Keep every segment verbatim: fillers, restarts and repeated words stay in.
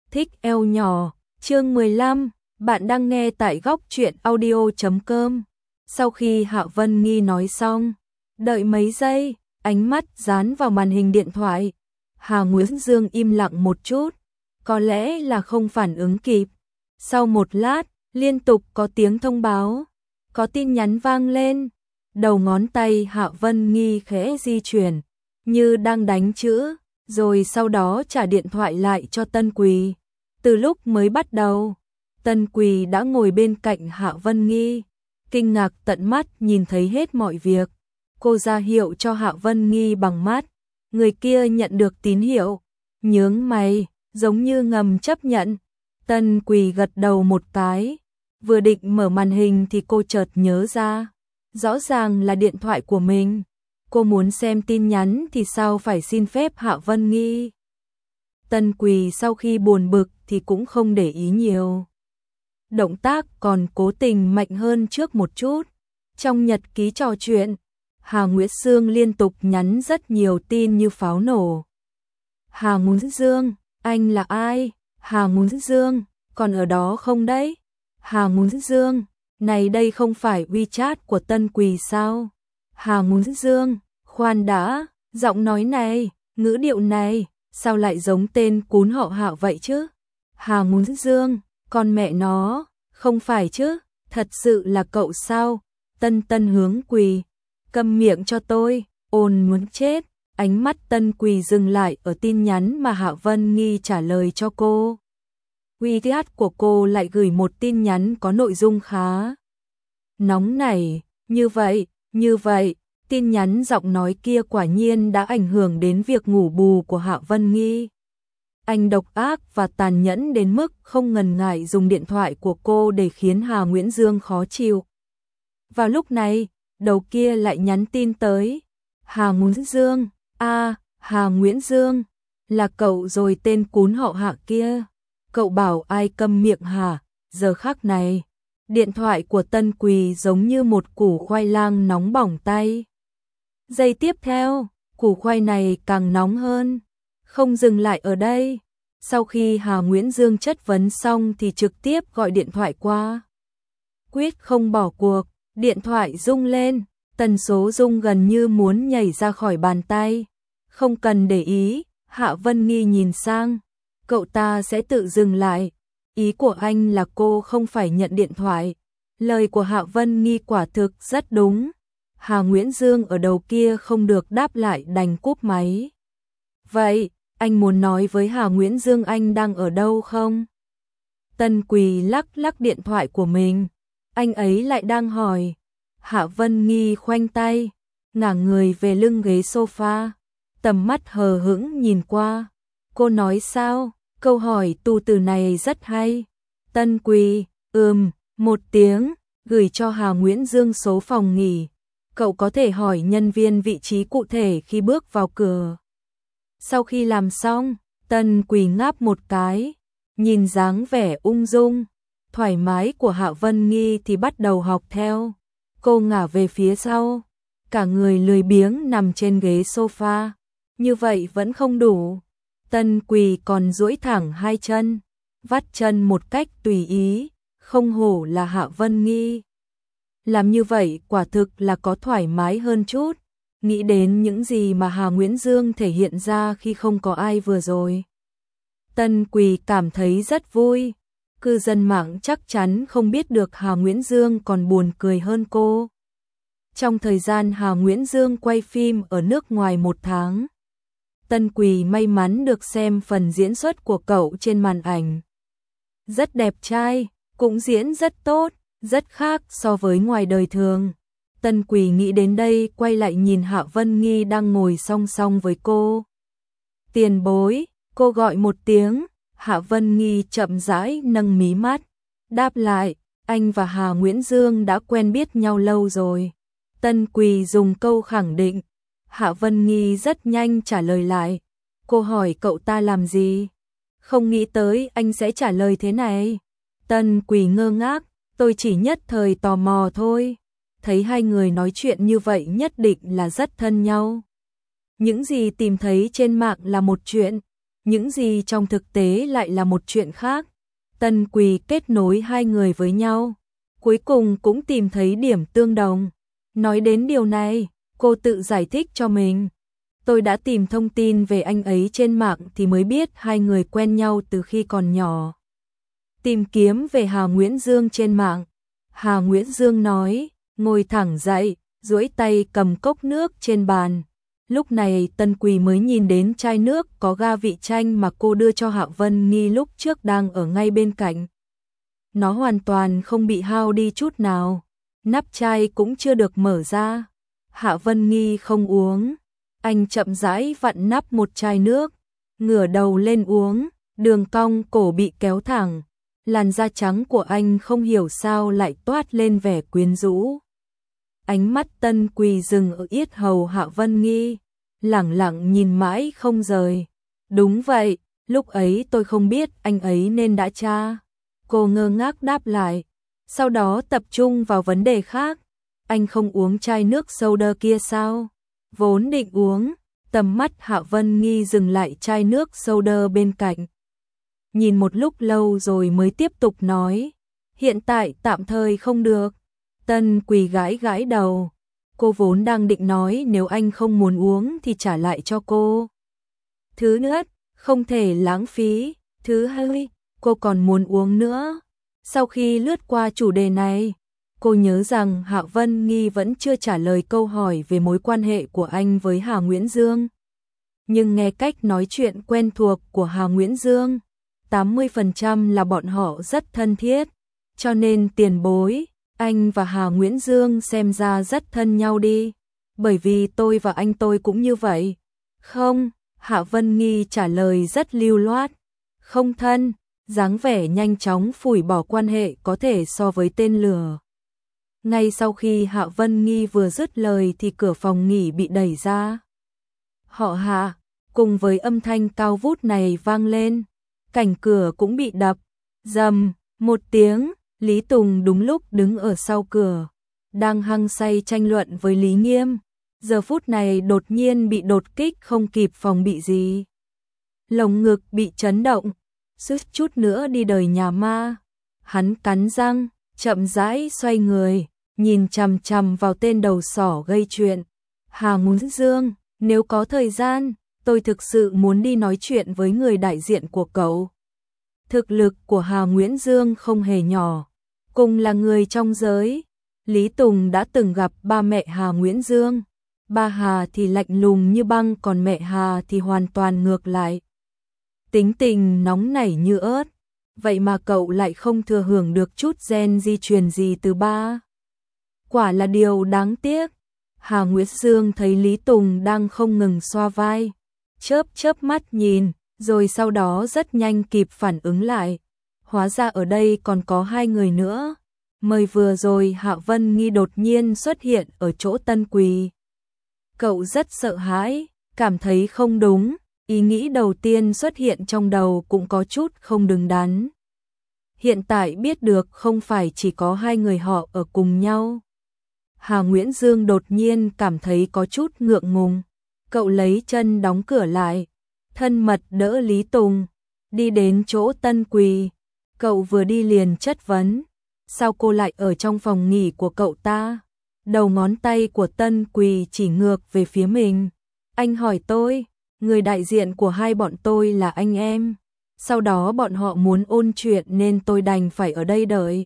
Thích eo nhỏ, chương mười lăm, bạn đang nghe tại góc truyện audio chấm com. Sau khi Hạ Vân Nghi nói xong, đợi mấy giây, ánh mắt dán vào màn hình điện thoại. Hà Nguyễn Dương im lặng một chút, có lẽ là không phản ứng kịp. Sau một lát, liên tục có tiếng thông báo, có tin nhắn vang lên. Đầu ngón tay Hạ Vân Nghi khẽ di chuyển, như đang đánh chữ, rồi sau đó trả điện thoại lại cho Tân Quỳ. Từ lúc mới bắt đầu, Tân Quỳ đã ngồi bên cạnh Hạ Vân Nghi, kinh ngạc tận mắt nhìn thấy hết mọi việc. Cô ra hiệu cho Hạ Vân Nghi bằng mắt, người kia nhận được tín hiệu, nhướng mày, giống như ngầm chấp nhận. Tân Quỳ gật đầu một cái, vừa định mở màn hình thì cô chợt nhớ ra, rõ ràng là điện thoại của mình. Cô muốn xem tin nhắn thì sao phải xin phép Hạ Vân Nghi. Tân Quỳ sau khi buồn bực thì cũng không để ý nhiều. Động tác còn cố tình mạnh hơn trước một chút. Trong nhật ký trò chuyện, Hà Nguyễn Dương liên tục nhắn rất nhiều tin như pháo nổ. Hà Nguyễn Dương, anh là ai? Hà Nguyễn Dương, còn ở đó không đấy? Hà Nguyễn Dương, này đây không phải WeChat của Tân Quỳ sao? Hà Nguyễn Dương, khoan đã, giọng nói này, ngữ điệu này, sao lại giống tên cún họ Hạ vậy chứ? Hà Nguyễn Dương, con mẹ nó, không phải chứ, thật sự là cậu sao? Tân Tân hướng Quỳ, câm miệng cho tôi, ồn muốn chết. Ánh mắt Tân Quỳ dừng lại ở tin nhắn mà Hạ Vân Nghi trả lời cho cô. WeChat của cô lại gửi một tin nhắn có nội dung khá nóng nảy, như vậy, như vậy. Tin nhắn giọng nói kia quả nhiên đã ảnh hưởng đến việc ngủ bù của Hạ Vân Nghi. Anh độc ác và tàn nhẫn đến mức không ngần ngại dùng điện thoại của cô để khiến Hà Nguyễn Dương khó chịu. Vào lúc này, đầu kia lại nhắn tin tới. Hà Nguyễn Dương, a à, Hà Nguyễn Dương, là cậu rồi tên cún họ Hạ kia. Cậu bảo ai câm miệng hả? Giờ khắc này, điện thoại của Tân Quỳ giống như một củ khoai lang nóng bỏng tay. Giây tiếp theo, củ khoai này càng nóng hơn. Không dừng lại ở đây. Sau khi Hà Nguyễn Dương chất vấn xong thì trực tiếp gọi điện thoại qua. Quyết không bỏ cuộc, điện thoại rung lên, tần số rung gần như muốn nhảy ra khỏi bàn tay. Không cần để ý, Hạ Vân Nghi nhìn sang. Cậu ta sẽ tự dừng lại. Ý của anh là cô không phải nhận điện thoại. Lời của Hạ Vân Nghi quả thực rất đúng. Hà Nguyễn Dương ở đầu kia không được đáp lại đành cúp máy. Vậy, anh muốn nói với Hà Nguyễn Dương anh đang ở đâu không? Tân Quỳ lắc lắc điện thoại của mình. Anh ấy lại đang hỏi. Hạ Vân Nghi khoanh tay, ngả người về lưng ghế sofa, tầm mắt hờ hững nhìn qua. Cô nói sao? Câu hỏi tu từ này rất hay. Tân Quỳ, ừm, một tiếng, gửi cho Hà Nguyễn Dương số phòng nghỉ. Cậu có thể hỏi nhân viên vị trí cụ thể khi bước vào cửa. Sau khi làm xong, Tân Quỳ ngáp một cái, nhìn dáng vẻ ung dung, thoải mái của Hạ Vân Nghi thì bắt đầu học theo. Cô ngả về phía sau, cả người lười biếng nằm trên ghế sofa. Như vậy vẫn không đủ. Tân Quỳ còn duỗi thẳng hai chân, vắt chân một cách tùy ý, không hổ là Hạ Vân Nghi. Làm như vậy quả thực là có thoải mái hơn chút. Nghĩ đến những gì mà Hà Nguyễn Dương thể hiện ra khi không có ai vừa rồi, Tân Quỳ cảm thấy rất vui. Cư dân mạng chắc chắn không biết được Hà Nguyễn Dương còn buồn cười hơn cô. Trong thời gian Hà Nguyễn Dương quay phim ở nước ngoài một tháng, Tân Quỳ may mắn được xem phần diễn xuất của cậu trên màn ảnh. Rất đẹp trai, cũng diễn rất tốt, rất khác so với ngoài đời thường. Tân Quỳ nghĩ đến đây quay lại nhìn Hạ Vân Nghi đang ngồi song song với cô. Tiền bối, cô gọi một tiếng. Hạ Vân Nghi chậm rãi nâng mí mắt, đáp lại, anh và Hà Nguyễn Dương đã quen biết nhau lâu rồi. Tân Quỳ dùng câu khẳng định. Hạ Vân Nghi rất nhanh trả lời lại. Cô hỏi cậu ta làm gì? Không nghĩ tới anh sẽ trả lời thế này. Tân Quỳ ngơ ngác, tôi chỉ nhất thời tò mò thôi. Thấy hai người nói chuyện như vậy nhất định là rất thân nhau. Những gì tìm thấy trên mạng là một chuyện, những gì trong thực tế lại là một chuyện khác. Tân Quỳ kết nối hai người với nhau, cuối cùng cũng tìm thấy điểm tương đồng. Nói đến điều này, cô tự giải thích cho mình. Tôi đã tìm thông tin về anh ấy trên mạng thì mới biết hai người quen nhau từ khi còn nhỏ. Tìm kiếm về Hà Nguyễn Dương trên mạng. Hà Nguyễn Dương nói, ngồi thẳng dậy, duỗi tay cầm cốc nước trên bàn. Lúc này Tân Quỳ mới nhìn đến chai nước có ga vị chanh mà cô đưa cho Hạ Vân Nghi lúc trước đang ở ngay bên cạnh. Nó hoàn toàn không bị hao đi chút nào. Nắp chai cũng chưa được mở ra. Hạ Vân Nghi không uống. Anh chậm rãi vặn nắp một chai nước, ngửa đầu lên uống, đường cong cổ bị kéo thẳng. Làn da trắng của anh không hiểu sao lại toát lên vẻ quyến rũ. Ánh mắt Tân Quỳ dừng ở yết hầu Hạ Vân Nghi, lẳng lặng nhìn mãi không rời. Đúng vậy, lúc ấy tôi không biết anh ấy nên đã tra. Cô ngơ ngác đáp lại, sau đó tập trung vào vấn đề khác. Anh không uống chai nước soda kia sao? Vốn định uống, tầm mắt Hạ Vân Nghi dừng lại chai nước soda bên cạnh. Nhìn một lúc lâu rồi mới tiếp tục nói, hiện tại tạm thời không được. Tân Quỳ gãi gãi đầu, cô vốn đang định nói nếu anh không muốn uống thì trả lại cho cô. Thứ nhất, không thể lãng phí, thứ hai, cô còn muốn uống nữa. Sau khi lướt qua chủ đề này, cô nhớ rằng Hạ Vân Nghi vẫn chưa trả lời câu hỏi về mối quan hệ của anh với Hà Nguyễn Dương. Nhưng nghe cách nói chuyện quen thuộc của Hà Nguyễn Dương, tám mươi phần trăm là bọn họ rất thân thiết, cho nên tiền bối, anh và Hà Nguyễn Dương xem ra rất thân nhau đi, bởi vì tôi và anh tôi cũng như vậy. Không, Hạ Vân Nghi trả lời rất lưu loát, không thân, dáng vẻ nhanh chóng phủi bỏ quan hệ có thể so với tên lửa. Ngay sau khi Hạ Vân Nghi vừa dứt lời thì cửa phòng nghỉ bị đẩy ra. Họ Hạ, cùng với âm thanh cao vút này vang lên, cảnh cửa cũng bị đập, rầm, một tiếng. Lý Tùng đúng lúc đứng ở sau cửa, đang hăng say tranh luận với Lý Nghiêm, giờ phút này đột nhiên bị đột kích không kịp phòng bị gì. Lồng ngực bị chấn động, suýt chút nữa đi đời nhà ma. Hắn cắn răng, chậm rãi xoay người, nhìn chằm chằm vào tên đầu sỏ gây chuyện. Hà Nguyễn Dương, nếu có thời gian, tôi thực sự muốn đi nói chuyện với người đại diện của cậu. Thực lực của Hà Nguyễn Dương không hề nhỏ, cùng là người trong giới. Lý Tùng đã từng gặp ba mẹ Hà Nguyễn Dương. Ba Hà thì lạnh lùng như băng, còn mẹ Hà thì hoàn toàn ngược lại. Tính tình nóng nảy như ớt. Vậy mà cậu lại không thừa hưởng được chút gen di truyền gì từ ba. Quả là điều đáng tiếc. Hà Nguyễn Dương thấy Lý Tùng đang không ngừng xoa vai, chớp chớp mắt nhìn, rồi sau đó rất nhanh kịp phản ứng lại. Hóa ra ở đây còn có hai người nữa. Mới vừa rồi Hạ Vân Nghi đột nhiên xuất hiện ở chỗ Tân Quỳ. Cậu rất sợ hãi, cảm thấy không đúng, ý nghĩ đầu tiên xuất hiện trong đầu cũng có chút không đứng đắn. Hiện tại biết được không phải chỉ có hai người họ ở cùng nhau. Hà Nguyễn Dương đột nhiên cảm thấy có chút ngượng ngùng. Cậu lấy chân đóng cửa lại, thân mật đỡ Lý Tùng, đi đến chỗ Tân Quỳ. Cậu vừa đi liền chất vấn, sao cô lại ở trong phòng nghỉ của cậu ta? Đầu ngón tay của Tân Quỳ chỉ ngược về phía mình. Anh hỏi tôi, người đại diện của hai bọn tôi là anh em. Sau đó bọn họ muốn ôn chuyện nên tôi đành phải ở đây đợi.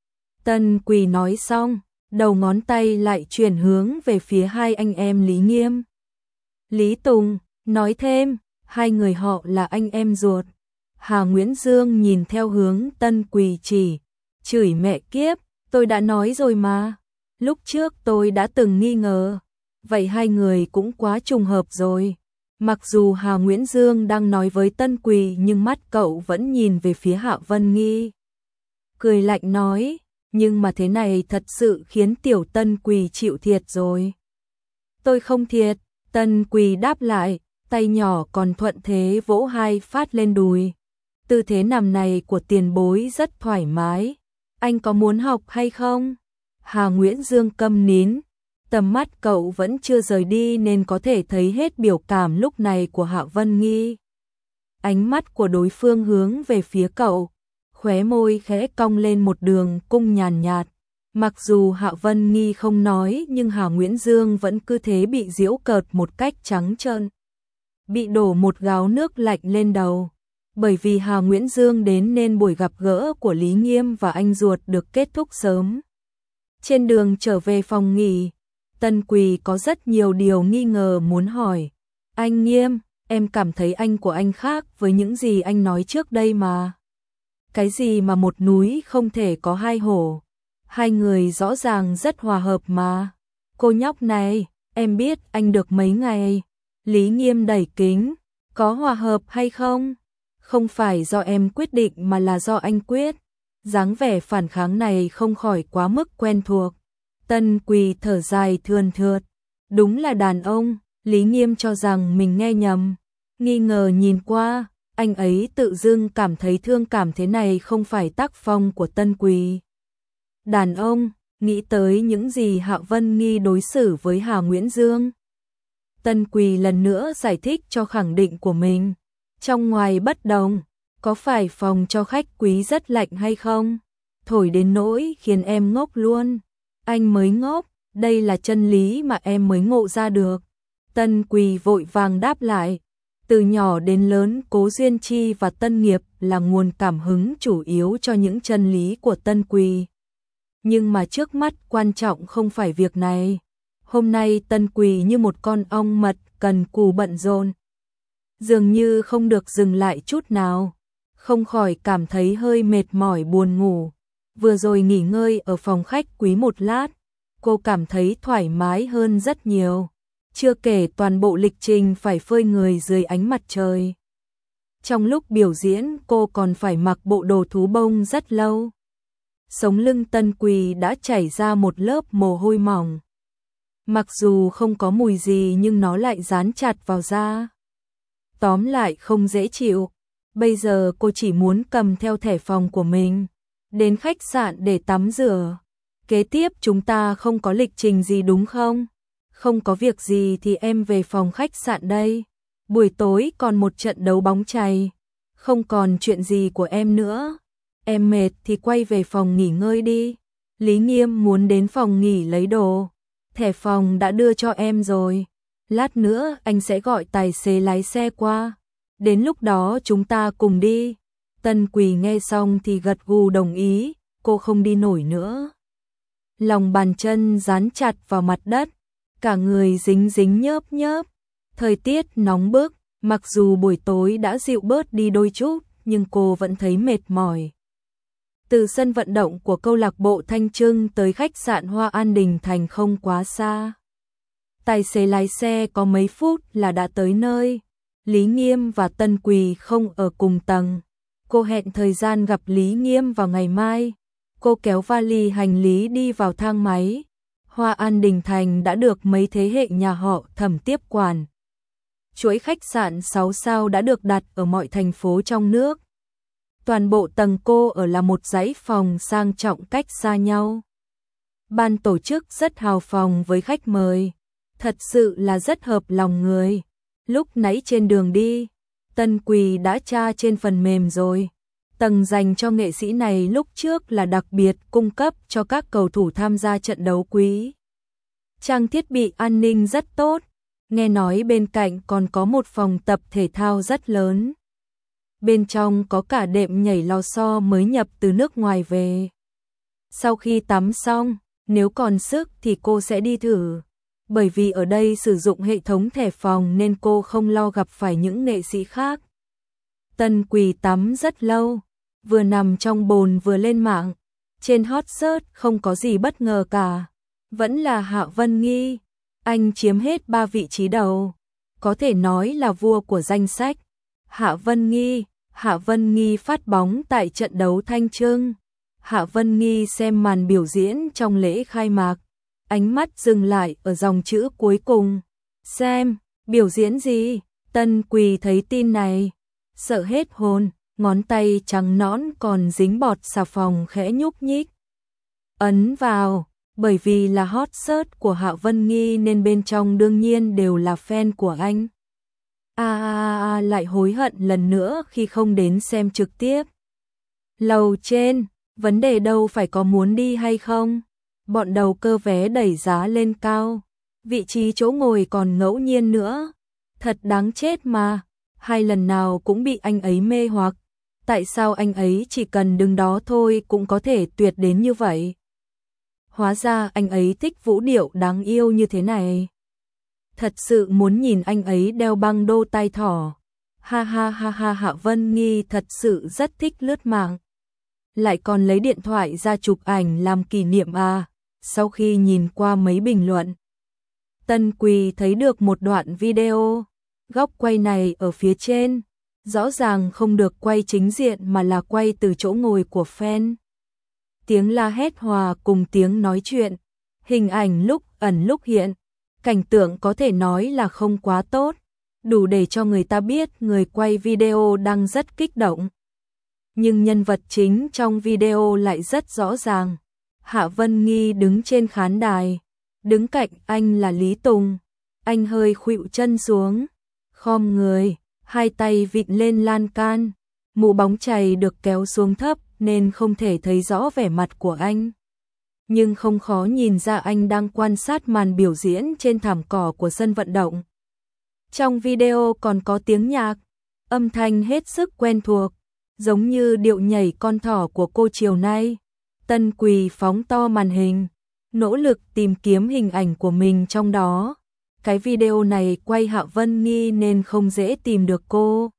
Tân Quỳ nói xong, đầu ngón tay lại chuyển hướng về phía hai anh em Lý Nghiêm. Lý Tùng nói thêm, hai người họ là anh em ruột. Hà Nguyễn Dương nhìn theo hướng Tân Quỳ chỉ, chửi mẹ kiếp, tôi đã nói rồi mà. Lúc trước tôi đã từng nghi ngờ, vậy hai người cũng quá trùng hợp rồi. Mặc dù Hà Nguyễn Dương đang nói với Tân Quỳ nhưng mắt cậu vẫn nhìn về phía Hạ Vân Nghi. Cười lạnh nói, nhưng mà thế này thật sự khiến tiểu Tân Quỳ chịu thiệt rồi. Tôi không thiệt, Tân Quỳ đáp lại, tay nhỏ còn thuận thế vỗ hai phát lên đùi. Tư thế nằm này của tiền bối rất thoải mái. Anh có muốn học hay không? Hà Nguyễn Dương câm nín. Tầm mắt cậu vẫn chưa rời đi nên có thể thấy hết biểu cảm lúc này của Hạ Vân Nghi. ánh mắt của đối phương hướng về phía cậu, khóe môi khẽ cong lên một đường cung nhàn nhạt. Mặc dù Hạ Vân Nghi không nói nhưng Hà Nguyễn Dương vẫn cứ thế bị giễu cợt một cách trắng trợn. Bị đổ một gáo nước lạnh lên đầu. Bởi vì Hà Nguyễn Dương đến nên buổi gặp gỡ của Lý Nghiêm và anh ruột được kết thúc sớm. Trên đường trở về phòng nghỉ, Tân Quỳ có rất nhiều điều nghi ngờ muốn hỏi. Anh Nghiêm, em cảm thấy anh của anh khác với những gì anh nói trước đây mà. Cái gì mà một núi không thể có hai hổ. Hai người rõ ràng rất hòa hợp mà. Cô nhóc này, em biết anh được mấy ngày. Lý Nghiêm đẩy kính, có hòa hợp hay không? Không phải do em quyết định mà là do anh quyết. Dáng vẻ phản kháng này không khỏi quá mức quen thuộc. Tân Quỳ thở dài thườn thượt. Đúng là đàn ông. Lý Nghiêm cho rằng mình nghe nhầm. Nghi ngờ nhìn qua, anh ấy tự dưng cảm thấy thương cảm thế này không phải tác phong của Tân Quỳ. Đàn ông, nghĩ tới những gì Hạ Vân Nghi đối xử với Hà Nguyễn Dương. Tân Quỳ lần nữa giải thích cho khẳng định của mình. Trong ngoài bất đồng, có phải phòng cho khách quý rất lạnh hay không? Thổi đến nỗi khiến em ngốc luôn. Anh mới ngốc, đây là chân lý mà em mới ngộ ra được. Tân Quỳ vội vàng đáp lại. Từ nhỏ đến lớn, Cố Duyên Chi và Tân Nghiệp là nguồn cảm hứng chủ yếu cho những chân lý của Tân Quỳ. Nhưng mà trước mắt quan trọng không phải việc này. Hôm nay Tân Quỳ như một con ong mật cần cù bận rộn. Dường như không được dừng lại chút nào. Không khỏi cảm thấy hơi mệt mỏi buồn ngủ. Vừa rồi nghỉ ngơi ở phòng khách quý một lát, cô cảm thấy thoải mái hơn rất nhiều. Chưa kể toàn bộ lịch trình phải phơi người dưới ánh mặt trời. Trong lúc biểu diễn cô còn phải mặc bộ đồ thú bông rất lâu. Sống lưng Tân Quỳ đã chảy ra một lớp mồ hôi mỏng. Mặc dù không có mùi gì nhưng nó lại dán chặt vào da. Tóm lại không dễ chịu. Bây giờ cô chỉ muốn cầm theo thẻ phòng của mình, đến khách sạn để tắm rửa. Kế tiếp chúng ta không có lịch trình gì đúng không? Không có việc gì thì em về phòng khách sạn đây. Buổi tối còn một trận đấu bóng chày. Không còn chuyện gì của em nữa. Em mệt thì quay về phòng nghỉ ngơi đi. Lý Nghiêm muốn đến phòng nghỉ lấy đồ. Thẻ phòng đã đưa cho em rồi. Lát nữa anh sẽ gọi tài xế lái xe qua. Đến lúc đó chúng ta cùng đi. Tân Quỳ nghe xong thì gật gù đồng ý. Cô không đi nổi nữa. Lòng bàn chân dán chặt vào mặt đất. Cả người dính dính nhớp nhớp. Thời tiết nóng bức. Mặc dù buổi tối đã dịu bớt đi đôi chút, nhưng cô vẫn thấy mệt mỏi. Từ sân vận động của câu lạc bộ Thanh Trưng tới khách sạn Hoa An Đình Thành không quá xa. Tài xế lái xe có mấy phút là đã tới nơi. Lý Nghiêm và Tân Quỳ không ở cùng tầng. Cô hẹn thời gian gặp Lý Nghiêm vào ngày mai. Cô kéo vali hành lý đi vào thang máy. Hoa An Đình Thành đã được mấy thế hệ nhà họ Thẩm tiếp quản. Chuỗi khách sạn sáu sao đã được đặt ở mọi thành phố trong nước. Toàn bộ tầng cô ở là một dãy phòng sang trọng cách xa nhau. Ban tổ chức rất hào phóng với khách mời. Thật sự là rất hợp lòng người. Lúc nãy trên đường đi, Tân Quỳ đã tra trên phần mềm rồi. Tầng dành cho nghệ sĩ này lúc trước là đặc biệt cung cấp cho các cầu thủ tham gia trận đấu quý. Trang thiết bị an ninh rất tốt. Nghe nói bên cạnh còn có một phòng tập thể thao rất lớn. Bên trong có cả đệm nhảy lò xo mới nhập từ nước ngoài về. Sau khi tắm xong, nếu còn sức thì cô sẽ đi thử. Bởi vì ở đây sử dụng hệ thống thẻ phòng nên cô không lo gặp phải những nghệ sĩ khác. Tân Quỳ tắm rất lâu, vừa nằm trong bồn vừa lên mạng. Trên hot search không có gì bất ngờ cả. Vẫn là Hạ Vân Nghi. Anh chiếm hết ba vị trí đầu. Có thể nói là vua của danh sách. Hạ Vân Nghi. Hạ Vân Nghi phát bóng tại trận đấu Thanh Trưng. Hạ Vân Nghi xem màn biểu diễn trong lễ khai mạc. Ánh mắt dừng lại ở dòng chữ cuối cùng. Xem, biểu diễn gì? Tân Quỳ thấy tin này. Sợ hết hồn, ngón tay trắng nõn còn dính bọt xà phòng khẽ nhúc nhích. Ấn vào, bởi vì là hot search của Hạ Vân Nghi nên bên trong đương nhiên đều là fan của anh. a a a lại hối hận lần nữa khi không đến xem trực tiếp. Lầu trên, vấn đề đâu phải có muốn đi hay không. Bọn đầu cơ vé đẩy giá lên cao, vị trí chỗ ngồi còn ngẫu nhiên nữa. Thật đáng chết mà, hai lần nào cũng bị anh ấy mê hoặc. Tại sao anh ấy chỉ cần đứng đó thôi cũng có thể tuyệt đến như vậy? Hóa ra anh ấy thích vũ điệu đáng yêu như thế này. Thật sự muốn nhìn anh ấy đeo băng đô tai thỏ. Ha ha ha ha, Hạ Vân Nghi thật sự rất thích lướt mạng. Lại còn lấy điện thoại ra chụp ảnh làm kỷ niệm à. Sau khi nhìn qua mấy bình luận, Tân Quỳ thấy được một đoạn video. Góc quay này ở phía trên, rõ ràng không được quay chính diện mà là quay từ chỗ ngồi của fan. Tiếng la hét hòa cùng tiếng nói chuyện, hình ảnh lúc ẩn lúc hiện, cảnh tượng có thể nói là không quá tốt, đủ để cho người ta biết người quay video đang rất kích động. Nhưng nhân vật chính trong video lại rất rõ ràng. Hạ Vân Nghi đứng trên khán đài, đứng cạnh anh là Lý Tùng. Anh hơi khuỵu chân xuống, khom người, hai tay vịn lên lan can, mũ bóng chày được kéo xuống thấp nên không thể thấy rõ vẻ mặt của anh. Nhưng không khó nhìn ra anh đang quan sát màn biểu diễn trên thảm cỏ của sân vận động. Trong video còn có tiếng nhạc, âm thanh hết sức quen thuộc, giống như điệu nhảy con thỏ của cô chiều nay. Tân Quỳ phóng to màn hình, nỗ lực tìm kiếm hình ảnh của mình trong đó. Cái video này quay Hạ Vân Nghi nên không dễ tìm được cô.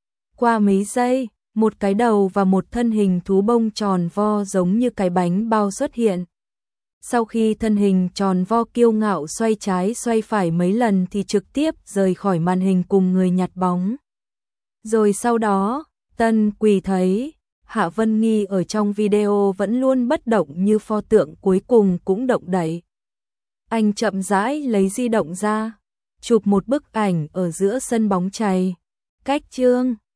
Qua mấy giây, một cái đầu và một thân hình thú bông tròn vo giống như cái bánh bao xuất hiện. Sau khi thân hình tròn vo kiêu ngạo xoay trái xoay phải mấy lần thì trực tiếp rời khỏi màn hình cùng người nhặt bóng. Rồi sau đó, Tân Quỳ thấy Hạ Vân Nghi ở trong video vẫn luôn bất động như pho tượng, cuối cùng cũng động đậy. Anh chậm rãi lấy di động ra, chụp một bức ảnh ở giữa sân bóng chày. Cách chương